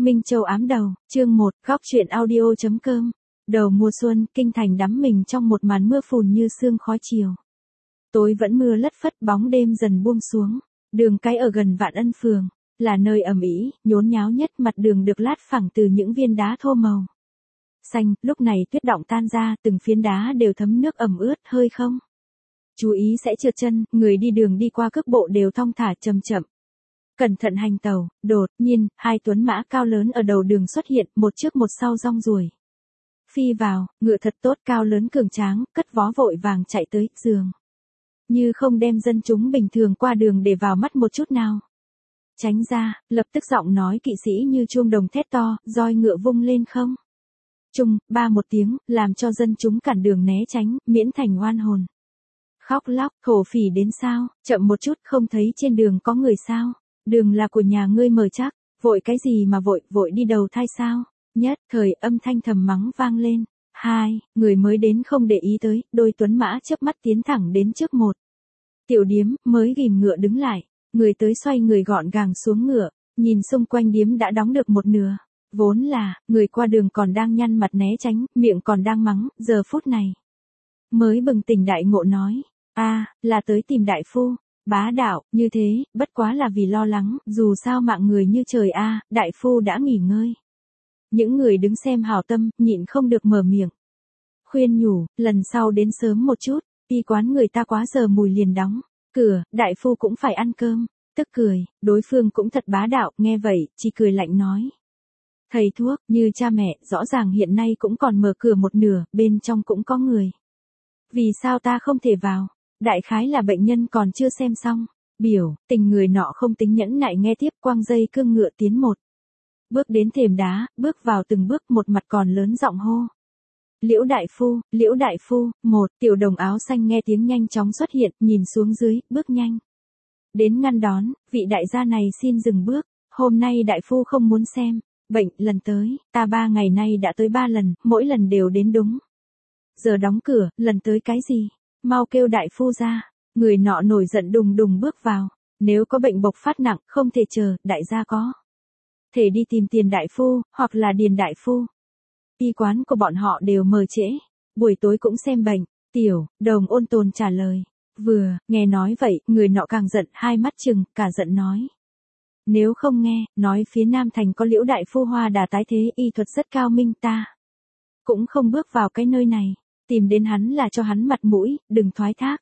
Minh Châu ám đầu, chương 1, góc truyện audio.com. Đầu mùa xuân, kinh thành đắm mình trong một màn mưa phùn như sương khói chiều. Tối vẫn mưa lất phất, bóng đêm dần buông xuống. Đường cái ở gần Vạn Ân phường, là nơi ầm ĩ, nhốn nháo nhất, mặt đường được lát phẳng từ những viên đá thô màu xanh, lúc này tuyết đọng tan ra, từng phiến đá đều thấm nước ẩm ướt, hơi không chú ý sẽ trượt chân, người đi đường đi qua cước bộ đều thong thả chậm chậm. Cẩn thận hành tàu, đột nhiên, hai tuấn mã cao lớn ở đầu đường xuất hiện, một trước một sau rong ruổi. Phi vào, ngựa thật tốt, cao lớn cường tráng, cất vó vội vàng chạy tới, giường như không đem dân chúng bình thường qua đường để vào mắt một chút nào. Tránh ra, lập tức giọng nói kỵ sĩ như chuông đồng thét to, roi ngựa vung lên không trung, ba một tiếng, làm cho dân chúng cản đường né tránh, miễn thành oan hồn. Khóc lóc, thổ phỉ đến sao, chậm một chút, không thấy trên đường có người sao, đường là của nhà ngươi mờ chắc, vội cái gì mà vội, vội đi đầu thai sao. Nhất thời âm thanh thầm mắng vang lên. Hai, người mới đến không để ý tới, đôi tuấn mã chớp mắt tiến thẳng đến trước một tiểu điếm, mới ghìm ngựa đứng lại, người tới xoay người gọn gàng xuống ngựa, nhìn xung quanh điếm đã đóng được một nửa. Vốn là, người qua đường còn đang nhăn mặt né tránh, miệng còn đang mắng, giờ phút này mới bừng tỉnh đại ngộ nói, là tới tìm đại phu. Bá đạo, như thế, bất quá là vì lo lắng, dù sao mạng người như trời đại phu đã nghỉ ngơi. Những người đứng xem hảo tâm, nhịn không được mở miệng khuyên nhủ, lần sau đến sớm một chút, y quán người ta quá giờ mùi liền đóng cửa, đại phu cũng phải ăn cơm. Tức cười, đối phương cũng thật bá đạo, nghe vậy, chỉ cười lạnh nói. Thầy thuốc, như cha mẹ, rõ ràng hiện nay cũng còn mở cửa một nửa, bên trong cũng có người. Vì sao ta không thể vào? Đại khái là bệnh nhân còn chưa xem xong. Biểu, tình người nọ không tính nhẫn nại nghe tiếp, quăng dây cương ngựa tiến một bước đến thềm đá, bước vào từng bước, một mặt còn lớn giọng hô. Liễu đại phu, một tiểu đồng áo xanh nghe tiếng nhanh chóng xuất hiện, nhìn xuống dưới, bước nhanh đến ngăn đón, vị đại gia này xin dừng bước, hôm nay đại phu không muốn xem bệnh, lần tới, ta 3 ngày nay đã tới 3 lần, mỗi lần đều đến đúng giờ đóng cửa, lần tới cái gì, mau kêu đại phu ra. Người nọ nổi giận đùng đùng bước vào, nếu có bệnh bộc phát nặng, không thể chờ, đại gia có thể đi tìm Tiền đại phu, hoặc là Điền đại phu. Y quán của bọn họ đều mở trễ, buổi tối cũng xem bệnh. Tiểu đồng ôn tồn trả lời. Vừa nghe nói vậy, người nọ càng giận, hai mắt trừng, cả giận nói. Nếu không nghe, nói phía Nam Thành có Liễu đại phu Hoa Đà tái thế, y thuật rất cao minh, ta cũng không bước vào cái nơi này, tìm đến hắn là cho hắn mặt mũi, đừng thoái thác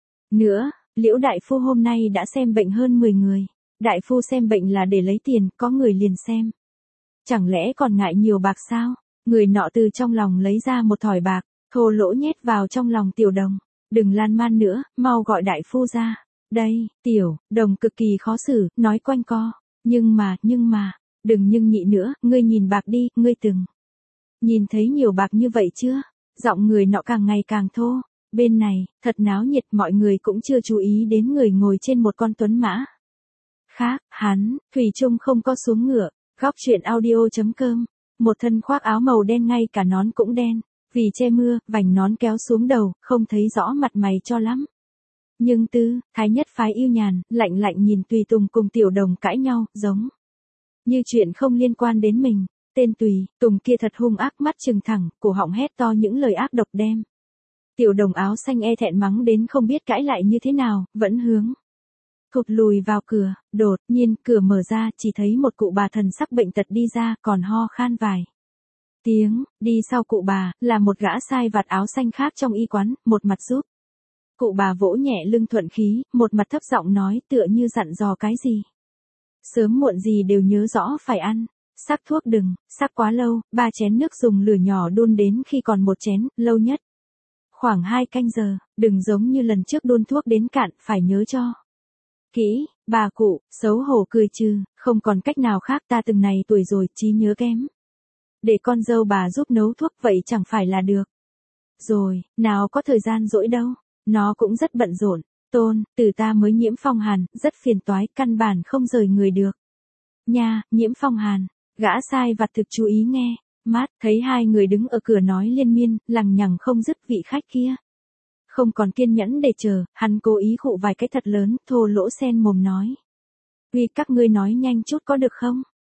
nữa. Liễu đại phu hôm nay đã xem bệnh hơn 10 người. Đại phu xem bệnh là để lấy tiền, có người liền xem. Chẳng lẽ còn ngại nhiều bạc sao? Người nọ từ trong lòng lấy ra một thỏi bạc, thô lỗ nhét vào trong lòng tiểu đồng. Đừng lan man nữa, mau gọi đại phu ra. Đây, tiểu đồng cực kỳ khó xử, nói quanh co. Nhưng mà, đừng nhưng nhị nữa, ngươi nhìn bạc đi, ngươi từng nhìn thấy nhiều bạc như vậy chưa? Giọng người nọ càng ngày càng thô. Bên này, thật náo nhiệt, mọi người cũng chưa chú ý đến người ngồi trên một con tuấn mã khác, hắn, thủy chung không có xuống ngựa. Góc truyện audio.com. Một thân khoác áo màu đen, ngay cả nón cũng đen, vì che mưa, vành nón kéo xuống đầu, không thấy rõ mặt mày cho lắm. Nhưng tư thái nhất phái yêu nhàn, lạnh lạnh nhìn Tùy Tùng cùng tiểu đồng cãi nhau, giống như chuyện không liên quan đến mình. Tên Tùy Tùng kia thật hung ác, mắt trừng thẳng, cổ họng hét to những lời ác độc đem tiểu đồng áo xanh e thẹn mắng đến không biết cãi lại như thế nào, vẫn hướng thụt lùi vào cửa. Đột nhiên cửa mở ra, chỉ thấy một cụ bà thần sắc bệnh tật đi ra, còn ho khan vài tiếng. Đi sau cụ bà là một gã sai vặt áo xanh khác trong y quán, một mặt giúp cụ bà vỗ nhẹ lưng thuận khí, một mặt thấp giọng nói, tựa như dặn dò cái gì sớm muộn gì đều nhớ rõ phải ăn. Sắc thuốc đừng sắc quá lâu, 3 chén nước dùng lửa nhỏ đun đến khi còn một chén, lâu nhất khoảng 2 canh giờ, đừng giống như lần trước đun thuốc đến cạn, phải nhớ cho kỹ. Bà cụ xấu hổ cười trừ, không còn cách nào khác, ta từng này tuổi rồi, trí nhớ kém, để con dâu bà giúp nấu thuốc vậy chẳng phải là được rồi, nào có thời gian rỗi đâu, nó cũng rất bận rộn. Tôn từ ta mới nhiễm phong hàn, rất phiền toái, căn bản không rời người được nha. Nhiễm phong hàn, gã sai vặt thực chú ý nghe mắt, thấy hai người đứng ở cửa nói liên miên, lằng nhằng không dứt. Vị khách kia không còn kiên nhẫn để chờ, hắn cố ý khụ vài cái thật lớn, thô lỗ sen mồm nói. Uy, các ngươi nói nhanh chút có được không?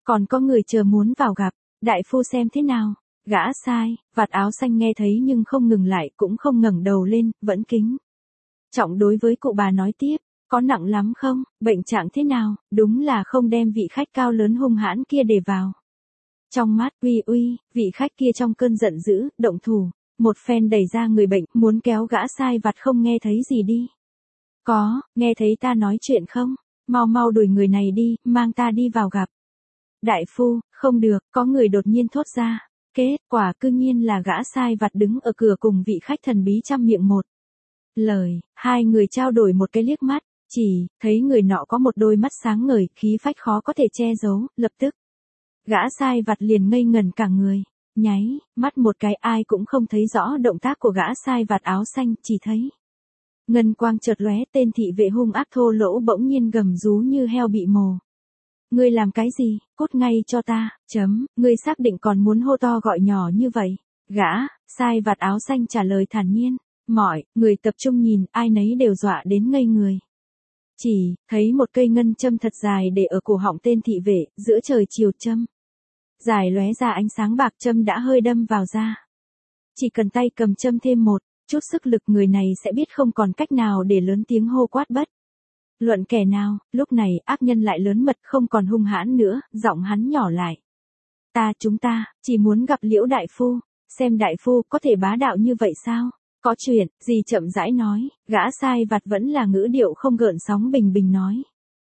Còn có người chờ muốn vào gặp, đại phu xem thế nào. Gã sai, vạt áo xanh nghe thấy nhưng không ngừng lại, cũng không ngẩng đầu lên, vẫn kính trọng đối với cụ bà nói tiếp, có nặng lắm không, bệnh trạng thế nào, đúng là không đem vị khách cao lớn hung hãn kia để vào. Trong mắt uy, vị khách kia trong cơn giận dữ, động thủ, một phen đẩy ra người bệnh, muốn kéo gã sai vặt không nghe thấy gì đi. Có, nghe thấy ta nói chuyện không, mau đuổi người này đi, mang ta đi vào gặp. Đại phu, không được, có người đột nhiên thốt ra. Kết quả cư nhiên là gã sai vặt đứng ở cửa cùng vị khách thần bí trăm miệng một lời, hai người trao đổi một cái liếc mắt, chỉ thấy người nọ có một đôi mắt sáng ngời, khí phách khó có thể che giấu, lập tức. Gã sai vặt liền ngây ngẩn cả người, nháy mắt một cái ai cũng không thấy rõ động tác của gã sai vặt áo xanh, chỉ thấy ngân quang chợt lóe, tên thị vệ hung ác thô lỗ bỗng nhiên gầm rú như heo bị mồ. Ngươi làm cái gì, cút ngay cho ta, ngươi xác định còn muốn hô to gọi nhỏ như vậy. Gã, sai vạt áo xanh trả lời thản nhiên, mọi người tập trung nhìn, ai nấy đều dọa đến ngây người. Chỉ, thấy một cây ngân châm thật dài để ở cổ họng tên thị vệ, giữa trời chiều châm. Dài lóe ra ánh sáng bạc, châm đã hơi đâm vào da. Chỉ cần tay cầm châm thêm một chút sức lực, người này sẽ biết không còn cách nào để lớn tiếng hô quát bất luận kẻ nào. Lúc này ác nhân lại lớn mật, không còn hung hãn nữa, giọng hắn nhỏ lại. Chúng ta chỉ muốn gặp Liễu đại phu, xem đại phu có thể bá đạo như vậy sao? Có chuyện gì chậm rãi nói, gã sai vặt vẫn là ngữ điệu không gợn sóng bình bình nói.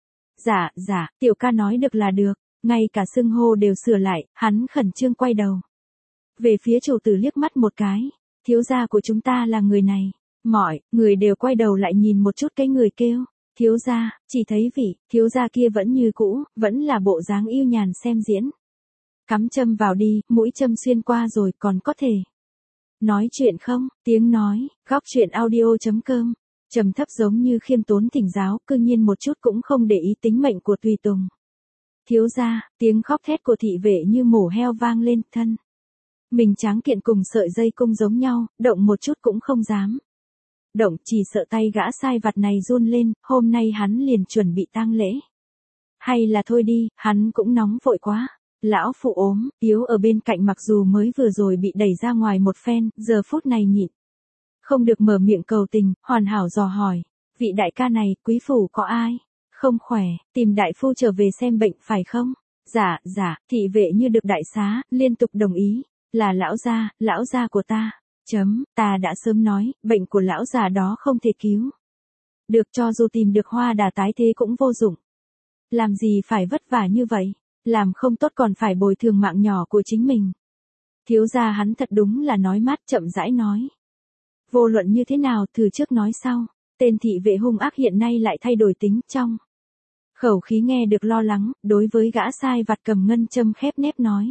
Dạ, tiểu ca nói được là được, ngay cả xưng hô đều sửa lại, hắn khẩn trương quay đầu. Về phía chủ tử liếc mắt một cái, thiếu gia của chúng ta là người này. Mọi người đều quay đầu lại nhìn một chút cái người kêu. Thiếu gia, chỉ thấy vị thiếu gia kia vẫn như cũ, vẫn là bộ dáng yêu nhàn xem diễn. Cắm châm vào đi, mũi châm xuyên qua rồi, còn có thể nói chuyện không? Tiếng nói, góc chuyện audio.com, trầm thấp giống như khiêm tốn thỉnh giáo, cư nhiên một chút cũng không để ý tính mệnh của tùy tùng. Thiếu gia, tiếng khóc thét của thị vệ như mổ heo vang lên, thân mình tráng kiện cùng sợi dây cung giống nhau, động một chút cũng không dám. Động, chỉ sợ tay gã sai vặt này run lên, hôm nay hắn liền chuẩn bị tang lễ. Hay là thôi đi, hắn cũng nóng vội quá. Lão phụ ốm, yếu ở bên cạnh mặc dù mới vừa rồi bị đẩy ra ngoài một phen, giờ phút này nhịn không được mở miệng cầu tình, hoàn hảo dò hỏi. Vị đại ca này, quý phủ có ai không khỏe, tìm đại phu trở về xem bệnh phải không? Dạ, thị vệ như được đại xá, liên tục đồng ý. Là lão gia của ta. Ta đã sớm nói, bệnh của lão già đó không thể cứu được, cho dù tìm được hoa đà tái thế cũng vô dụng. Làm gì phải vất vả như vậy, làm không tốt còn phải bồi thường mạng nhỏ của chính mình. Thiếu gia hắn thật đúng là nói mát, chậm rãi nói. Vô luận như thế nào, thử trước nói sau. Tên thị vệ hung ác hiện nay lại thay đổi tính, trong khẩu khí nghe được lo lắng, đối với gã sai vặt cầm ngân châm khép nép nói.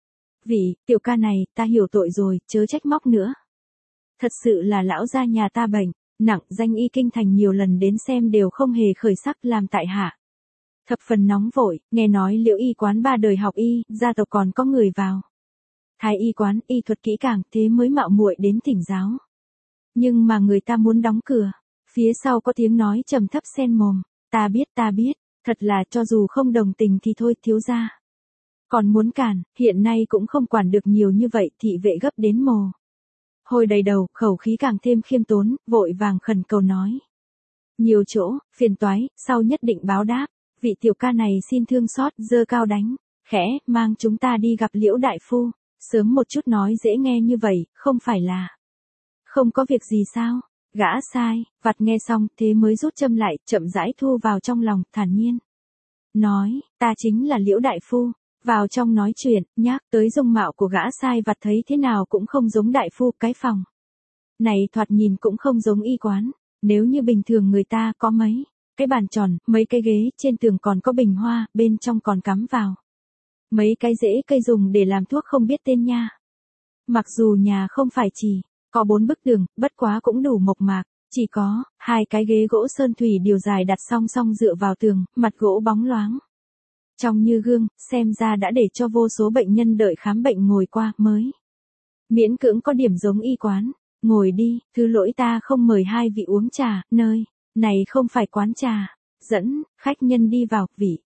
Vị tiểu ca này, ta hiểu tội rồi, chớ trách móc nữa. Thật sự là lão gia nhà ta bệnh nặng, danh y kinh thành nhiều lần đến xem đều không hề khởi sắc, làm tại hạ thập phần nóng vội, nghe nói Liễu y quán 3 đời học y, gia tộc còn có người vào Thái y quán, y thuật kỹ càng, thế mới mạo muội đến thỉnh giáo. Nhưng mà người ta muốn đóng cửa. Phía sau có tiếng nói trầm thấp xen mồm. Ta biết, thật là cho dù không đồng tình thì thôi, thiếu gia còn muốn cản, hiện nay cũng không quản được nhiều như vậy. Thị vệ gấp đến mồ hôi đầy đầu, khẩu khí càng thêm khiêm tốn, vội vàng khẩn cầu nói. Nhiều chỗ, phiền toái, sau nhất định báo đáp. Vị tiểu ca này xin thương xót, giơ cao đánh khẽ, mang chúng ta đi gặp Liễu đại phu. Sớm một chút nói dễ nghe như vậy, không phải là không có việc gì sao? Gã sai vặt nghe xong, thế mới rút châm lại, chậm rãi thu vào trong lòng, thản nhiên nói, ta chính là Liễu đại phu. Vào trong nói chuyện, nhắc tới dung mạo của gã sai vặt thấy thế nào cũng không giống đại phu, cái phòng này thoạt nhìn cũng không giống y quán. Nếu như bình thường người ta có mấy cái bàn tròn, mấy cái ghế, trên tường còn có bình hoa, bên trong còn cắm vào mấy cái rễ cây dùng để làm thuốc không biết tên nha. Mặc dù nhà không phải chỉ có 4 bức tường, bất quá cũng đủ mộc mạc, chỉ có 2 cái ghế gỗ sơn thủy điều dài đặt song song dựa vào tường, mặt gỗ bóng loáng trong như gương, xem ra đã để cho vô số bệnh nhân đợi khám bệnh ngồi qua mới miễn cưỡng có điểm giống y quán. Ngồi đi, thứ lỗi ta không mời hai vị uống trà, nơi này không phải quán trà. Dẫn khách nhân đi vào, vị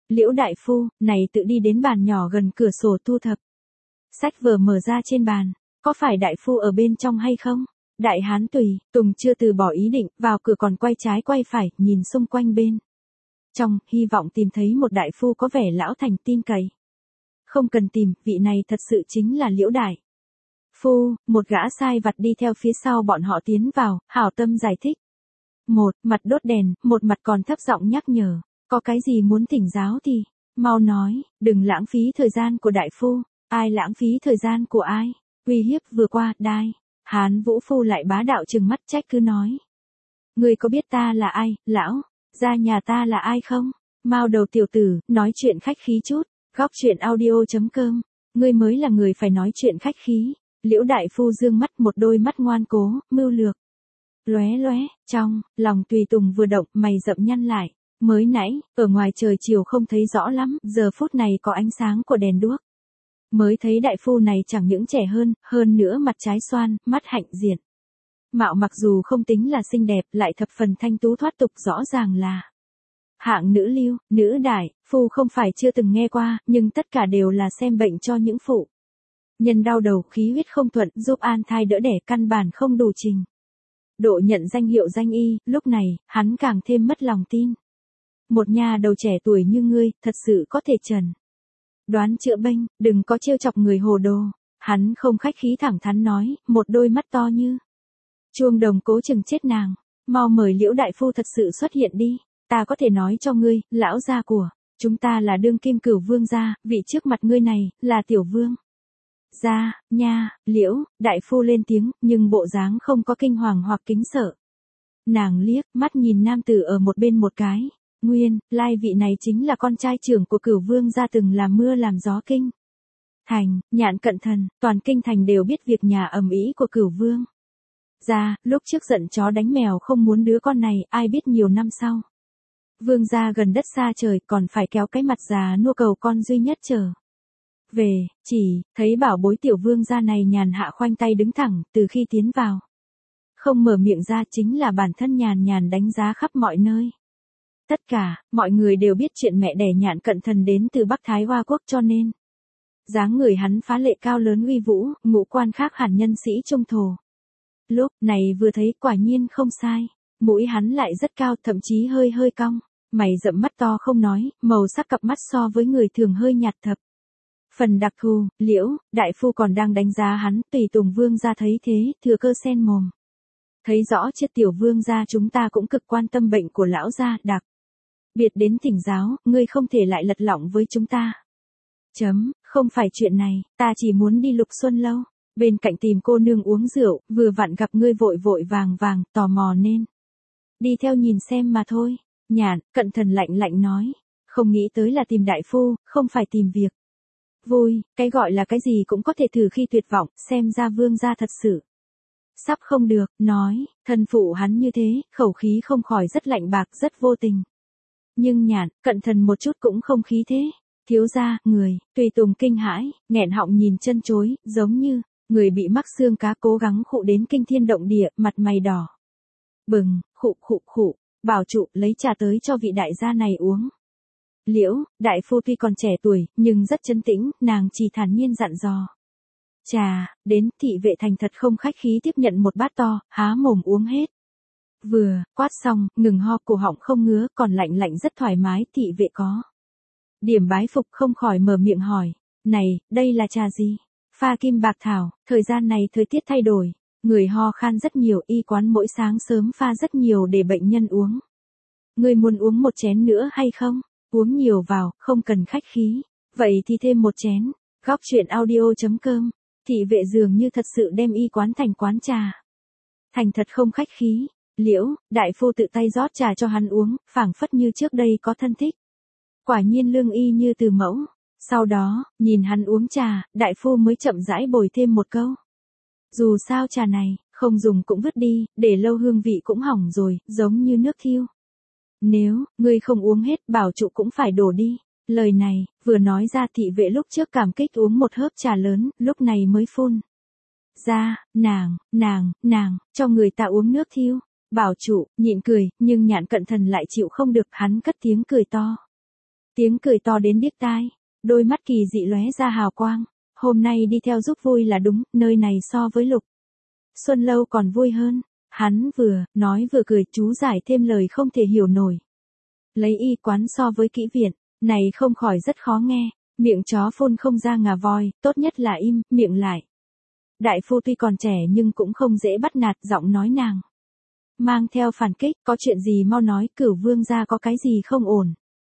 Liễu đại phu, này tự đi đến bàn nhỏ gần cửa sổ thu thập. Sách vở mở ra trên bàn, có phải đại phu ở bên trong hay không? Đại hán Tùng chưa từ bỏ ý định, vào cửa còn quay trái quay phải, nhìn xung quanh bên trong, hy vọng tìm thấy một đại phu có vẻ lão thành tin cậy. Không cần tìm, vị này thật sự chính là Liễu đại phu. Một gã sai vặt đi theo phía sau bọn họ tiến vào, hảo tâm giải thích. Một mặt đốt đèn, một mặt còn thấp giọng nhắc nhở, có cái gì muốn thỉnh giáo thì mau nói, đừng lãng phí thời gian của đại phu. Ai lãng phí thời gian của ai? Uy hiếp vừa qua, đai hán Vũ phu lại bá đạo trừng mắt trách cứ nói. Ngươi có biết ta là ai, lão gia nhà ta là ai không? Mao đầu tiểu tử, nói chuyện khách khí chút. Góc chuyện audio.com. Ngươi mới là người phải nói chuyện khách khí. Liễu đại phu dương mắt, một đôi mắt ngoan cố, mưu lược lóe lóe, trong lòng Tùy Tùng vừa động, mày rậm nhăn lại. Mới nãy, ở ngoài trời chiều không thấy rõ lắm, giờ phút này có ánh sáng của đèn đuốc. Mới thấy đại phu này chẳng những trẻ hơn nữa mặt trái xoan, mắt hạnh diện. Mạo mặc dù không tính là xinh đẹp, lại thập phần thanh tú thoát tục, rõ ràng là hạng nữ lưu, nữ đại phu không phải chưa từng nghe qua, nhưng tất cả đều là xem bệnh cho những phụ nhân đau đầu, khí huyết không thuận, giúp an thai đỡ đẻ, căn bản không đủ trình độ nhận danh hiệu danh y. Lúc này, hắn càng thêm mất lòng tin. Một nhà đầu trẻ tuổi như ngươi, thật sự có thể trần đoán chữa bệnh, đừng có trêu chọc người hồ đồ. Hắn không khách khí thẳng thắn nói, một đôi mắt to như chuông đồng cố chừng chết nàng. Mau mời Liễu đại phu thật sự xuất hiện đi. Ta có thể nói cho ngươi, lão gia của chúng ta là đương kim Cửu vương gia, vị trước mặt ngươi này là tiểu vương gia nha. Liễu đại phu lên tiếng, nhưng bộ dáng không có kinh hoàng hoặc kính sợ. Nàng liếc mắt nhìn nam tử ở một bên một cái. Nguyên lai vị này chính là con trai trưởng của Cửu vương gia, từng làm mưa làm gió kinh thành. Nhạn Cận Thần, toàn kinh thành đều biết việc nhà ầm ĩ của Cửu vương gia. Lúc trước giận chó đánh mèo không muốn đứa con này, ai biết nhiều năm sau vương gia gần đất xa trời, còn phải kéo cái mặt già nua cầu con duy nhất trở về. Chỉ thấy bảo bối tiểu vương gia này nhàn hạ khoanh tay đứng thẳng, từ khi tiến vào không mở miệng ra, chính là bản thân nhàn nhàn đánh giá khắp mọi nơi. Tất cả mọi người đều biết chuyện mẹ đẻ Nhạn Cận Thần đến từ Bắc Thái Hoa quốc, cho nên dáng người hắn phá lệ cao lớn uy vũ, ngũ quan khác hẳn nhân sĩ trung thổ. Lúc này vừa thấy quả nhiên không sai. Mũi hắn lại rất cao, thậm chí hơi cong, mày rậm mắt to không nói, màu sắc cặp mắt so với người thường hơi nhạt thập phần đặc thù. Liễu đại phu còn đang đánh giá hắn, Tùy Tùng vương gia thấy thế, thừa cơ xen mồm. Thấy rõ chết tiểu vương gia, chúng ta cũng cực quan tâm bệnh của lão gia, đặc biệt đến thỉnh giáo, ngươi không thể lại lật lọng với chúng ta. Không phải chuyện này, ta chỉ muốn đi Lục Xuân lâu, bên cạnh tìm cô nương uống rượu, vừa vặn gặp ngươi vội vàng, tò mò nên đi theo nhìn xem mà thôi. Nhạn Cận Thần lạnh nói, không nghĩ tới là tìm đại phu, không phải tìm việc vui. Cái gọi là cái gì cũng có thể thử khi tuyệt vọng, xem ra vương gia thật sự sắp không được. Nói thân phụ hắn như thế, khẩu khí không khỏi rất lạnh bạc, rất vô tình. Nhưng Nhạn Cận Thần một chút cũng không khí thế. Thiếu gia, người Tùy Tùng kinh hãi, nghẹn họng nhìn chân chối, giống như người bị mắc xương cá, cố gắng khụ đến kinh thiên động địa, mặt mày đỏ bừng. Khụ, bảo trụ lấy trà tới cho vị đại gia này uống. Liễu đại phu tuy còn trẻ tuổi, nhưng rất trấn tĩnh, nàng chỉ thản nhiên dặn dò. Trà đến, thị vệ thành thật không khách khí tiếp nhận một bát to, há mồm uống hết. Vừa quát xong, ngừng ho, cổ họng không ngứa, còn lạnh rất thoải mái. Thị vệ có điểm bái phục, không khỏi mở miệng hỏi, này, đây là trà gì? Pha kim bạc thảo. Thời gian này thời tiết thay đổi, người ho khan rất nhiều, y quán mỗi sáng sớm pha rất nhiều để bệnh nhân uống. Ngươi muốn uống một chén nữa hay không? Uống nhiều vào, không cần khách khí. Vậy thì thêm một chén. Góc chuyện audio.com. Thị vệ dường như thật sự đem y quán thành quán trà. Thành thật không khách khí. Liễu đại phu tự tay rót trà cho hắn uống, phảng phất như trước đây có thân thích. Quả nhiên lương y như từ mẫu. Sau đó, nhìn hắn uống trà, đại phu mới chậm rãi bồi thêm một câu. Dù sao trà này, không dùng cũng vứt đi, để lâu hương vị cũng hỏng rồi, giống như nước thiêu. Nếu ngươi không uống hết, bảo trụ cũng phải đổ đi. Lời này vừa nói ra, thị vệ lúc trước cảm kích uống một hớp trà lớn, lúc này mới phun ra, nàng, cho người ta uống nước thiêu. Bảo trụ nhịn cười, nhưng Nhạn Cận Thần lại chịu không được, hắn cất tiếng cười to. Tiếng cười to đến điếc tai, đôi mắt kỳ dị lóe ra hào quang. Hôm nay đi theo giúp vui là đúng, nơi này so với Lục Xuân Lâu còn vui hơn. Hắn vừa nói vừa cười, chú giải thêm lời không thể hiểu nổi. Lấy y quán so với kỹ viện, này không khỏi rất khó nghe, miệng chó phun không ra ngà voi, tốt nhất là im miệng lại. Đại phu tuy còn trẻ nhưng cũng không dễ bắt nạt, giọng nói nàng mang theo phản kích, có chuyện gì mau nói, Cửu Vương gia có cái gì không ổn.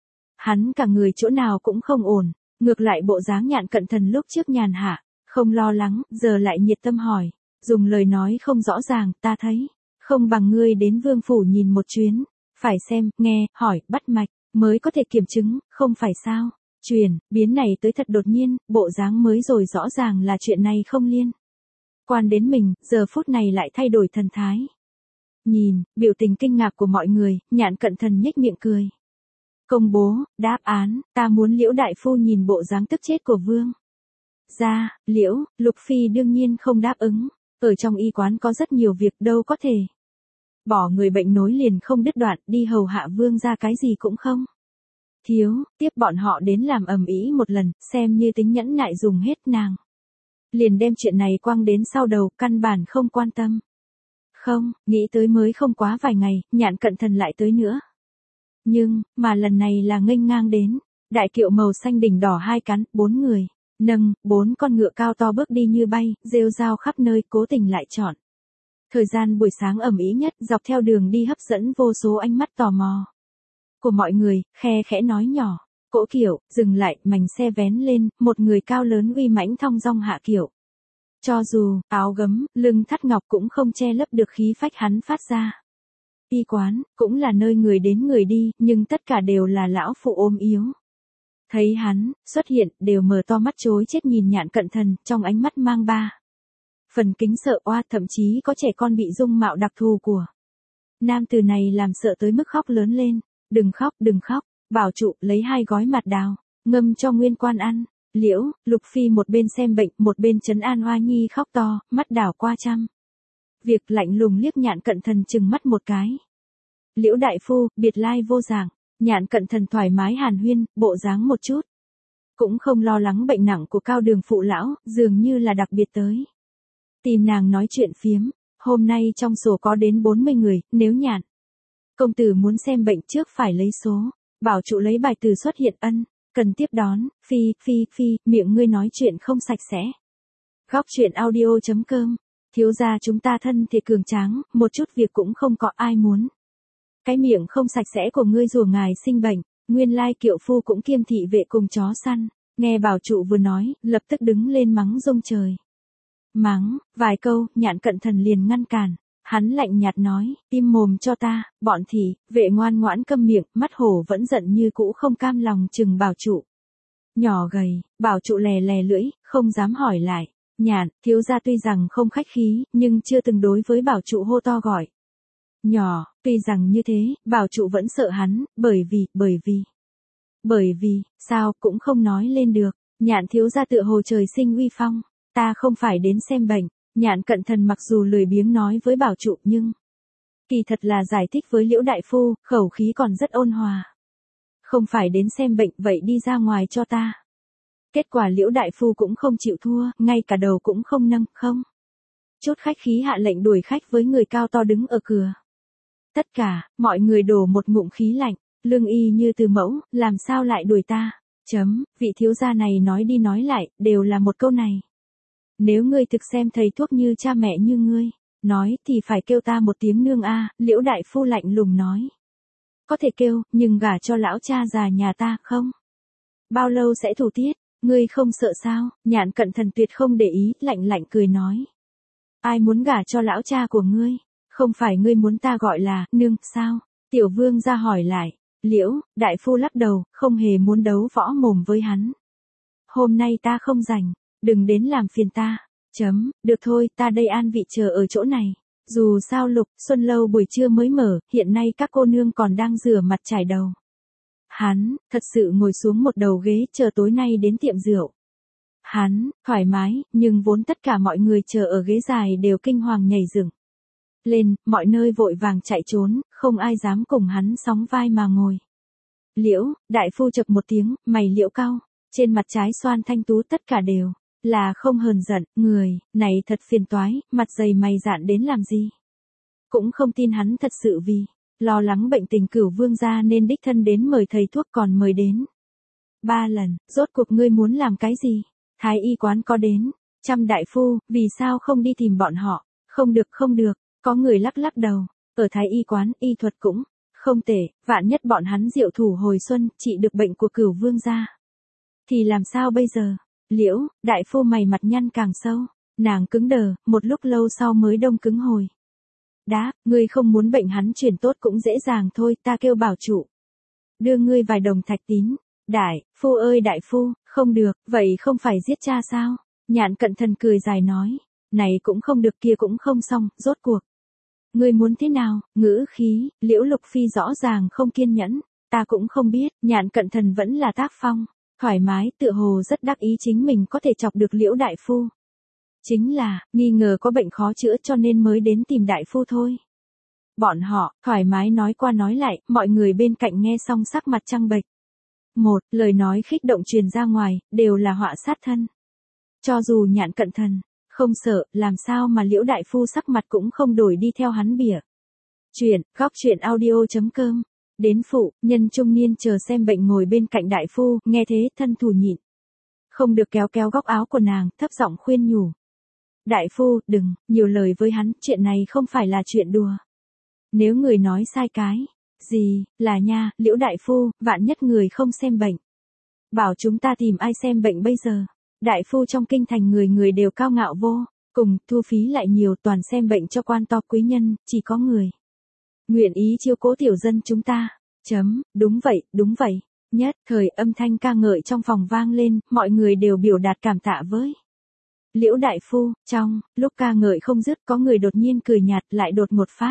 Hắn cả người chỗ nào cũng không ổn, ngược lại bộ dáng Nhạn Cận Thần lúc trước nhàn hạ, không lo lắng, giờ lại nhiệt tâm hỏi, dùng lời nói không rõ ràng, ta thấy, không bằng ngươi đến Vương phủ nhìn một chuyến, phải xem, nghe, hỏi, bắt mạch, mới có thể kiểm chứng, không phải sao. Truyền biến này tới thật đột nhiên, bộ dáng mới rồi rõ ràng là chuyện này không liên quan đến mình, giờ phút này lại thay đổi thần thái. Nhìn biểu tình kinh ngạc của mọi người, Nhạn Cận Thần nhếch miệng cười. Công bố đáp án, ta muốn Liễu đại phu nhìn bộ dáng tức chết của Vương gia. Lục Phi đương nhiên không đáp ứng, ở trong y quán có rất nhiều việc, đâu có thể bỏ người bệnh nối liền không đứt đoạn, đi hầu hạ Vương gia cái gì cũng không thiếu, tiếp bọn họ đến làm ầm ĩ một lần, xem như tính nhẫn nại dùng hết, nàng liền đem chuyện này quăng đến sau đầu, căn bản không quan tâm. Không, nghĩ tới mới không quá vài ngày, Nhạn Cận Thần lại tới nữa. Nhưng, mà lần này là nghênh ngang đến, đại kiệu màu xanh đỉnh đỏ hai cắn, 4 người, nâng, 4 con ngựa cao to bước đi như bay, rêu rao khắp nơi, cố tình lại chọn thời gian buổi sáng ẩm ý nhất, dọc theo đường đi hấp dẫn vô số ánh mắt tò mò của mọi người, khe khẽ nói nhỏ, cỗ kiệu, dừng lại, mảnh xe vén lên, một người cao lớn uy mãnh thong dong hạ kiệu. Cho dù, áo gấm, lưng thắt ngọc cũng không che lấp được khí phách hắn phát ra. Y quán, cũng là nơi người đến người đi, nhưng tất cả đều là lão phụ ốm yếu. Thấy hắn, xuất hiện, đều mở to mắt chối chết nhìn Nhạn Cận Thần, trong ánh mắt mang ba phần kính sợ oa, thậm chí có trẻ con bị dung mạo đặc thù của nam từ này làm sợ tới mức khóc lớn lên. Đừng khóc, bảo trụ, lấy 2 gói mạt đào, ngâm cho Nguyên Quan ăn. Lục Phi một bên xem bệnh, một bên trấn an Hoa Nhi khóc to, mắt đảo qua trăm việc, lạnh lùng liếc Nhạn Cận Thần chừng mắt một cái. Liễu đại phu, biệt lai vô dạng. Nhạn Cận Thần thoải mái hàn huyên, bộ dáng một chút cũng không lo lắng bệnh nặng của Cao Đường phụ lão, dường như là đặc biệt tới tìm nàng nói chuyện phiếm. Hôm nay trong sổ có đến 40 người, nếu Nhạn công tử muốn xem bệnh trước phải lấy số, bảo trụ lấy bài từ xuất hiện, ân cần tiếp đón. Phi, miệng ngươi nói chuyện không sạch sẽ. Góc truyện audio.com. Thiếu gia chúng ta thân thể cường tráng, một chút việc cũng không có, ai muốn cái miệng không sạch sẽ của ngươi rủa ngài sinh bệnh. Nguyên lai kiệu phu cũng kiêm thị vệ cùng chó săn, nghe bảo trụ vừa nói, lập tức đứng lên mắng rông trời. Mắng vài câu, Nhạn Cận Thần liền ngăn cản. Hắn lạnh nhạt nói, im mồm cho ta, bọn thị vệ ngoan ngoãn câm miệng, mắt hổ vẫn giận như cũ không cam lòng chừng bảo trụ. Nhỏ gầy, bảo trụ lè lè lưỡi, không dám hỏi lại. Nhạn, thiếu gia tuy rằng không khách khí, nhưng chưa từng đối với bảo trụ hô to gọi nhỏ, tuy rằng như thế, bảo trụ vẫn sợ hắn, bởi vì, sao, cũng không nói lên được. Nhạn thiếu gia tựa hồ trời sinh uy phong, ta không phải đến xem bệnh. Nhạn Cận Thần mặc dù lười biếng nói với bảo trụ nhưng kỳ thật là giải thích với Liễu đại phu, khẩu khí còn rất ôn hòa. Không phải đến xem bệnh, vậy đi ra ngoài cho ta. Kết quả Liễu đại phu cũng không chịu thua, ngay cả đầu cũng không nâng, không chút khách khí hạ lệnh đuổi khách với người cao to đứng ở cửa. Tất cả mọi người đổ một ngụm khí lạnh, lương y như từ mẫu, làm sao lại đuổi ta? Vị thiếu gia này nói đi nói lại, đều là một câu này. Nếu ngươi thực xem thầy thuốc như cha mẹ như ngươi nói, thì phải kêu ta một tiếng nương a. Liễu đại phu lạnh lùng nói. Có thể kêu, nhưng gả cho lão cha già nhà ta không bao lâu sẽ thủ tiết, ngươi không sợ sao? Nhạn Cận Thần tuyệt không để ý, lạnh cười nói. Ai muốn gả cho lão cha của ngươi? Không phải ngươi muốn ta gọi là nương sao? Tiểu Vương ra hỏi lại. Liễu đại phu lắc đầu, không hề muốn đấu võ mồm với hắn. Hôm nay ta không rảnh, đừng đến làm phiền ta. Được thôi, ta đây an vị chờ ở chỗ này. Dù sao Lục Xuân Lâu buổi trưa mới mở, hiện nay các cô nương còn đang rửa mặt chải đầu. Hắn thật sự ngồi xuống một đầu ghế chờ tối nay đến tiệm rượu. Hắn thoải mái, nhưng vốn tất cả mọi người chờ ở ghế dài đều kinh hoàng nhảy dựng lên, mọi nơi vội vàng chạy trốn, không ai dám cùng hắn sóng vai mà ngồi. Liễu, đại phu chập một tiếng, mày liễu cau, trên mặt trái xoan thanh tú tất cả đều là không hờn giận, người, này thật phiền toái, mặt dày mày dạn đến làm gì. Cũng không tin hắn thật sự vì lo lắng bệnh tình Cửu Vương gia nên đích thân đến mời thầy thuốc còn mời đến 3 lần, rốt cuộc ngươi muốn làm cái gì? Thái y quán có đến, trăm đại phu, vì sao không đi tìm bọn họ? Không được không được, có người lắc lắc đầu, ở Thái y quán, y thuật cũng không tệ, vạn nhất bọn hắn diệu thủ hồi xuân, trị được bệnh của Cửu Vương gia. Thì làm sao bây giờ? Liễu, đại phu mày mặt nhăn càng sâu, nàng cứng đờ, một lúc lâu sau mới đông cứng hồi. Đáp, ngươi không muốn bệnh hắn chuyển tốt cũng dễ dàng thôi, ta kêu bảo trụ. Đưa ngươi vài đồng thạch tín. Đại phu ơi đại phu, không được, vậy không phải giết cha sao? Nhạn Cận Thần cười dài nói, này cũng không được kia cũng không xong, rốt cuộc. Ngươi muốn thế nào? Ngữ khí, Liễu Lục Phi rõ ràng không kiên nhẫn, ta cũng không biết, Nhạn Cận Thần vẫn là tác phong, thoải mái, tựa hồ rất đắc ý chính mình có thể chọc được Liễu đại phu. Chính là, nghi ngờ có bệnh khó chữa cho nên mới đến tìm đại phu thôi. Bọn họ, thoải mái nói qua nói lại, mọi người bên cạnh nghe xong sắc mặt trắng bệch. Một, lời nói khích động truyền ra ngoài, đều là họa sát thân. Cho dù Nhạn Cận Thần không sợ, làm sao mà Liễu đại phu sắc mặt cũng không đổi đi theo hắn bỉa. Góc truyện audio.com. Đến phụ, nhân trung niên chờ xem bệnh ngồi bên cạnh đại phu, nghe thế thân thủ nhịn. Không được kéo kéo góc áo của nàng, thấp giọng khuyên nhủ. Đại phu, đừng, nhiều lời với hắn, chuyện này không phải là chuyện đùa. Nếu người nói sai cái gì, là nha, Liễu đại phu, vạn nhất người không xem bệnh. Bảo chúng ta tìm ai xem bệnh bây giờ. Đại phu trong kinh thành người người đều cao ngạo vô cùng, thu phí lại nhiều, toàn xem bệnh cho quan to quý nhân, chỉ có người nguyện ý chiêu cố tiểu dân chúng ta. Đúng vậy. Nhất thời âm thanh ca ngợi trong phòng vang lên, mọi người đều biểu đạt cảm tạ với Liễu đại phu. Trong lúc ca ngợi không dứt, có người đột nhiên cười nhạt lại đột một phát.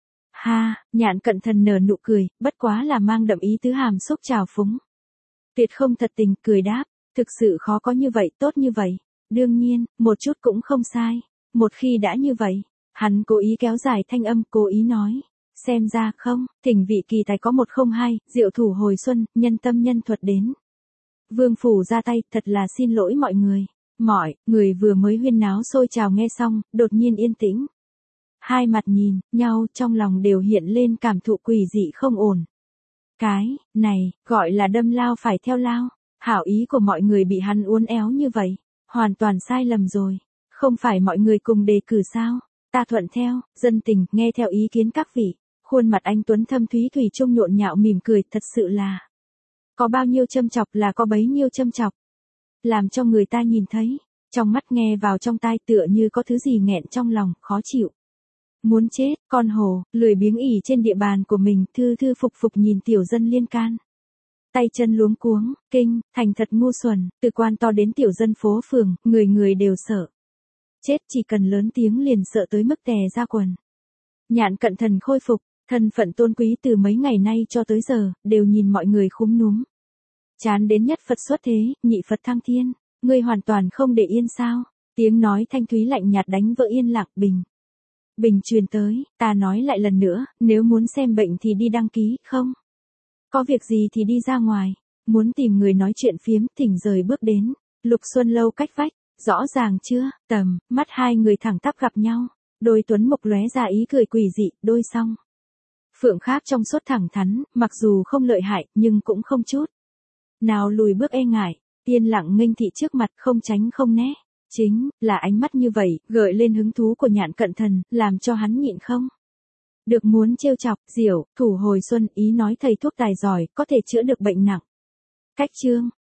Ha, Nhạn Cận Thần nở nụ cười, bất quá là mang đậm ý tứ hàm xúc trào phúng. Tuyệt không thật tình, cười đáp, thực sự khó có như vậy, tốt như vậy. Đương nhiên, một chút cũng không sai. Một khi đã như vậy, hắn cố ý kéo dài thanh âm, cố ý nói. Xem ra không, thỉnh vị kỳ tài có 102, diệu thủ hồi xuân, nhân tâm nhân thuật đến. Vương phủ ra tay, thật là xin lỗi mọi người. Mọi người vừa mới huyên náo sôi trào nghe xong, đột nhiên yên tĩnh. Hai mặt nhìn nhau, trong lòng đều hiện lên cảm thụ quỷ dị không ổn. Cái này, gọi là đâm lao phải theo lao. Hảo ý của mọi người bị hắn uốn éo như vậy. Hoàn toàn sai lầm rồi. Không phải mọi người cùng đề cử sao? Ta thuận theo, dân tình, nghe theo ý kiến các vị. Khuôn mặt anh Tuấn thâm thúy thủy chung nhộn nhạo mỉm cười, thật sự là. Có bao nhiêu châm chọc là có bấy nhiêu châm chọc. Làm cho người ta nhìn thấy. Trong mắt nghe vào trong tai tựa như có thứ gì nghẹn trong lòng, khó chịu. Muốn chết, con hồ, lười biếng ỉ trên địa bàn của mình, thư thư phục phục nhìn tiểu dân liên can. Tay chân luống cuống, kinh, thành thật ngu xuẩn, từ quan to đến tiểu dân phố phường, người người đều sợ. Chết chỉ cần lớn tiếng liền sợ tới mức tè ra quần. Nhạn Cận Thần khôi phục, thân phận tôn quý từ mấy ngày nay cho tới giờ, đều nhìn mọi người khúm núm. Chán đến nhất Phật xuất thế, nhị Phật thăng thiên, ngươi hoàn toàn không để yên sao? Tiếng nói thanh thúy lạnh nhạt đánh vỡ yên lặng. Bình truyền tới, ta nói lại lần nữa, nếu muốn xem bệnh thì đi đăng ký, không? Có việc gì thì đi ra ngoài, muốn tìm người nói chuyện phiếm, thỉnh rời bước đến. Lục Xuân Lâu cách vách, rõ ràng chưa? Mắt hai người thẳng tắp gặp nhau, đôi tuấn mục lóe ra ý cười quỷ dị, đôi song phượng khác trong suốt thẳng thắn, mặc dù không lợi hại, nhưng cũng không chút nào lùi bước e ngại, yên lặng nghênh thị trước mặt, không tránh không né. Chính là ánh mắt như vậy, gợi lên hứng thú của Nhạn Cận Thần, làm cho hắn nhịn không được muốn trêu chọc. Diệu thủ hồi xuân, ý nói thầy thuốc tài giỏi, có thể chữa được bệnh nặng. Cách chương